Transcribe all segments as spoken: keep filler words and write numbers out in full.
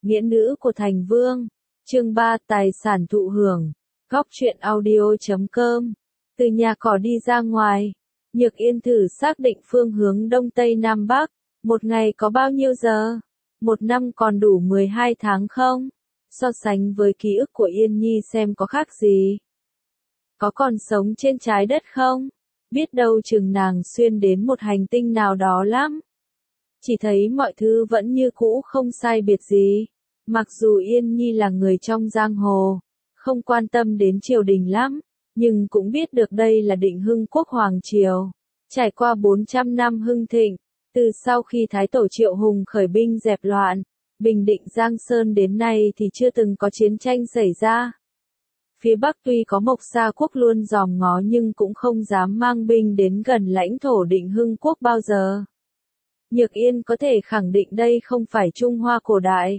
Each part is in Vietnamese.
Nghĩa nữ của thành vương. Chương ba Tài sản thụ hưởng. Góc truyện audio chấm com. Từ nhà cỏ đi ra ngoài, Nhược Yên thử xác định phương hướng đông tây nam bắc. Một ngày có bao nhiêu giờ? Một năm còn đủ mười hai tháng không? So sánh với ký ức của Yên Nhi xem có khác gì? Có còn sống trên trái đất không? Biết đâu chừng nàng xuyên đến một hành tinh nào đó lắm. Chỉ thấy mọi thứ vẫn như cũ không sai biệt gì. Mặc dù Yên Nhi là người trong giang hồ, không quan tâm đến triều đình lắm, nhưng cũng biết được đây là Định Hưng Quốc Hoàng Triều. Trải qua bốn trăm năm hưng thịnh, từ sau khi Thái Tổ Triệu Hùng khởi binh dẹp loạn, bình định Giang Sơn đến nay thì chưa từng có chiến tranh xảy ra. Phía Bắc tuy có Mộc Sa Quốc luôn dòm ngó nhưng cũng không dám mang binh đến gần lãnh thổ Định Hưng Quốc bao giờ. Nhược Yên có thể khẳng định đây không phải Trung Hoa cổ đại.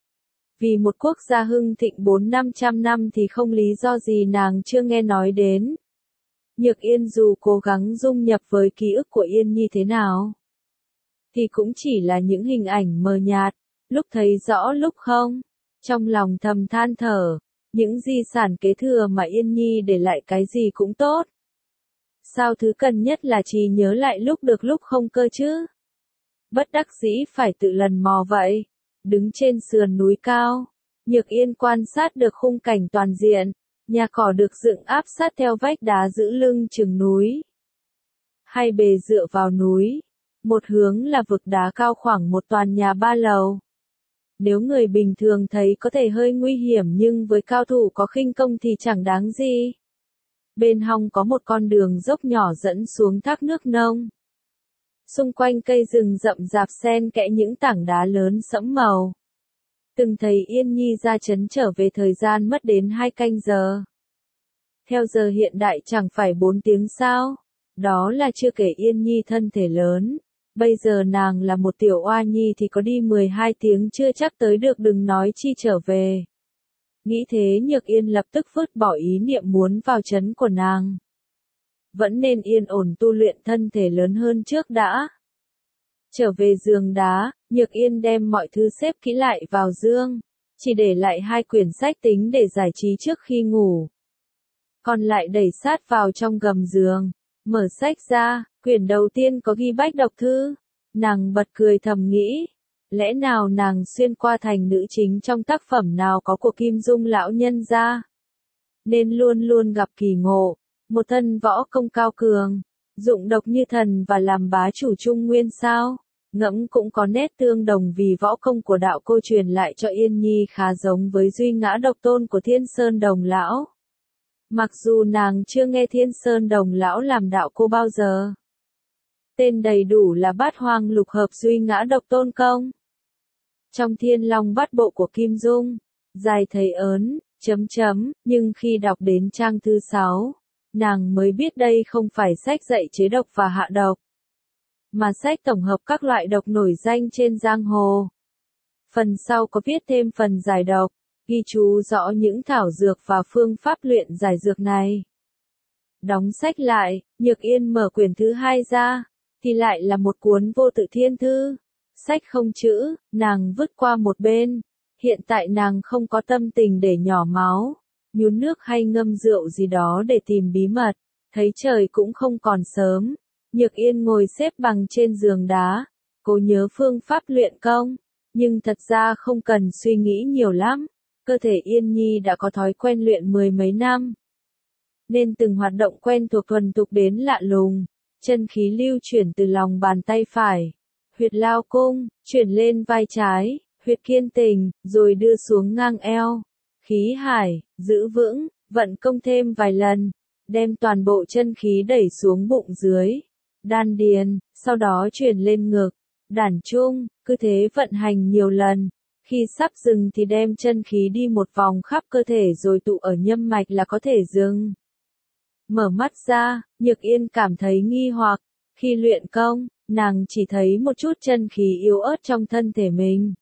Vì một quốc gia hưng thịnh bốn năm trăm năm thì không lý do gì nàng chưa nghe nói đến. Nhược Yên dù cố gắng dung nhập với ký ức của Yên Nhi thế nào, thì cũng chỉ là những hình ảnh mờ nhạt, lúc thấy rõ lúc không. Trong lòng thầm than thở, những di sản kế thừa mà Yên Nhi để lại cái gì cũng tốt. Sao thứ cần nhất là trí nhớ lại lúc được lúc không cơ chứ? Bất đắc dĩ phải tự lần mò vậy. Đứng trên sườn núi cao, Nhược Yên quan sát được khung cảnh toàn diện, nhà cỏ được dựng áp sát theo vách đá giữ lưng chừng núi. Hai bề dựa vào núi, một hướng là vực đá cao khoảng một tòa nhà ba lầu. Nếu người bình thường thấy có thể hơi nguy hiểm nhưng với cao thủ có khinh công thì chẳng đáng gì. Bên hông có một con đường dốc nhỏ dẫn xuống thác nước nông. Xung quanh cây rừng rậm rạp xen kẽ những tảng đá lớn sẫm màu. Từng thấy Yên Nhi ra trấn trở về thời gian mất đến hai canh giờ. Theo giờ hiện đại chẳng phải bốn tiếng sao? Đó là chưa kể Yên Nhi thân thể lớn. Bây giờ nàng là một tiểu oa nhi thì có đi mười hai tiếng chưa chắc tới được, đừng nói chi trở về. Nghĩ thế Nhược Yên lập tức vứt bỏ ý niệm muốn vào trấn của nàng. Vẫn nên yên ổn tu luyện thân thể lớn hơn trước đã. Trở về giường đá, Nhược Yên đem mọi thứ xếp kỹ lại vào giường, chỉ để lại hai quyển sách tính để giải trí trước khi ngủ. Còn lại đẩy sát vào trong gầm giường, mở sách ra, quyển đầu tiên có ghi bách độc thư. Nàng bật cười thầm nghĩ, lẽ nào nàng xuyên qua thành nữ chính trong tác phẩm nào có của Kim Dung lão nhân gia, nên luôn luôn gặp kỳ ngộ. Một thân võ công cao cường, dụng độc như thần và làm bá chủ Trung Nguyên sao? Ngẫm cũng có nét tương đồng vì võ công của đạo cô truyền lại cho Yên Nhi khá giống với duy ngã độc tôn của Thiên Sơn Đồng Lão. Mặc dù nàng chưa nghe Thiên Sơn Đồng Lão làm đạo cô bao giờ. Tên đầy đủ là Bát Hoang Lục Hợp Duy Ngã Độc Tôn Công. Trong Thiên Long Bát Bộ của Kim Dung, dài thấy ớn, chấm chấm, nhưng khi đọc đến trang thứ sáu, nàng mới biết đây không phải sách dạy chế độc và hạ độc, mà sách tổng hợp các loại độc nổi danh trên giang hồ. Phần sau có viết thêm phần giải độc, ghi chú rõ những thảo dược và phương pháp luyện giải dược này. Đóng sách lại, Nhược Yên mở quyển thứ hai ra, thì lại là một cuốn Vô Tự Thiên Thư. Sách không chữ, nàng vứt qua một bên. Hiện tại nàng không có tâm tình để nhỏ máu, nhúng nước hay ngâm rượu gì đó để tìm bí mật. Thấy trời cũng không còn sớm, Nhược Yên ngồi xếp bằng trên giường đá, cố nhớ phương pháp luyện công, nhưng thật ra không cần suy nghĩ nhiều lắm. Cơ thể Yên Nhi đã có thói quen luyện mười mấy năm, nên từng hoạt động quen thuộc thuần thục đến lạ lùng. Chân khí lưu chuyển từ lòng bàn tay phải, huyệt lao cung, chuyển lên vai trái, huyệt kiên tình, rồi đưa xuống ngang eo. Khí hải, giữ vững, vận công thêm vài lần, đem toàn bộ chân khí đẩy xuống bụng dưới, đan điền, sau đó chuyển lên ngực, đản trung, cứ thế vận hành nhiều lần. Khi sắp dừng thì đem chân khí đi một vòng khắp cơ thể rồi tụ ở nhâm mạch là có thể dừng. Mở mắt ra, Nhược Yên cảm thấy nghi hoặc, khi luyện công, nàng chỉ thấy một chút chân khí yếu ớt trong thân thể mình.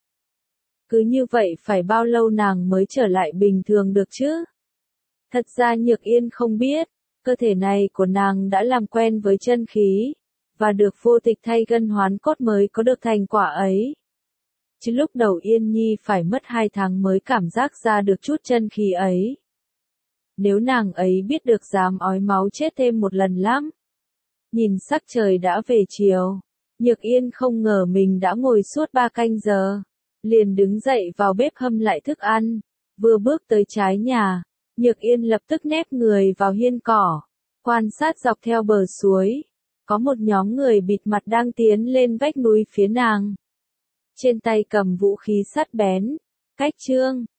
Cứ như vậy phải bao lâu nàng mới trở lại bình thường được chứ? Thật ra Nhược Yên không biết, cơ thể này của nàng đã làm quen với chân khí, và được vô tịch thay gân hoán cốt mới có được thành quả ấy. chứ lúc đầu Yên Nhi phải mất hai tháng mới cảm giác ra được chút chân khí ấy. Nếu nàng ấy biết được dám ói máu chết thêm một lần lắm. Nhìn sắc trời đã về chiều, Nhược Yên không ngờ mình đã ngồi suốt ba canh giờ, liền đứng dậy vào bếp hâm lại thức ăn, vừa bước tới trái nhà, Nhược Yên lập tức nép người vào hiên cỏ, quan sát dọc theo bờ suối, có một nhóm người bịt mặt đang tiến lên vách núi phía nàng. Trên tay cầm vũ khí sắt bén, cách chương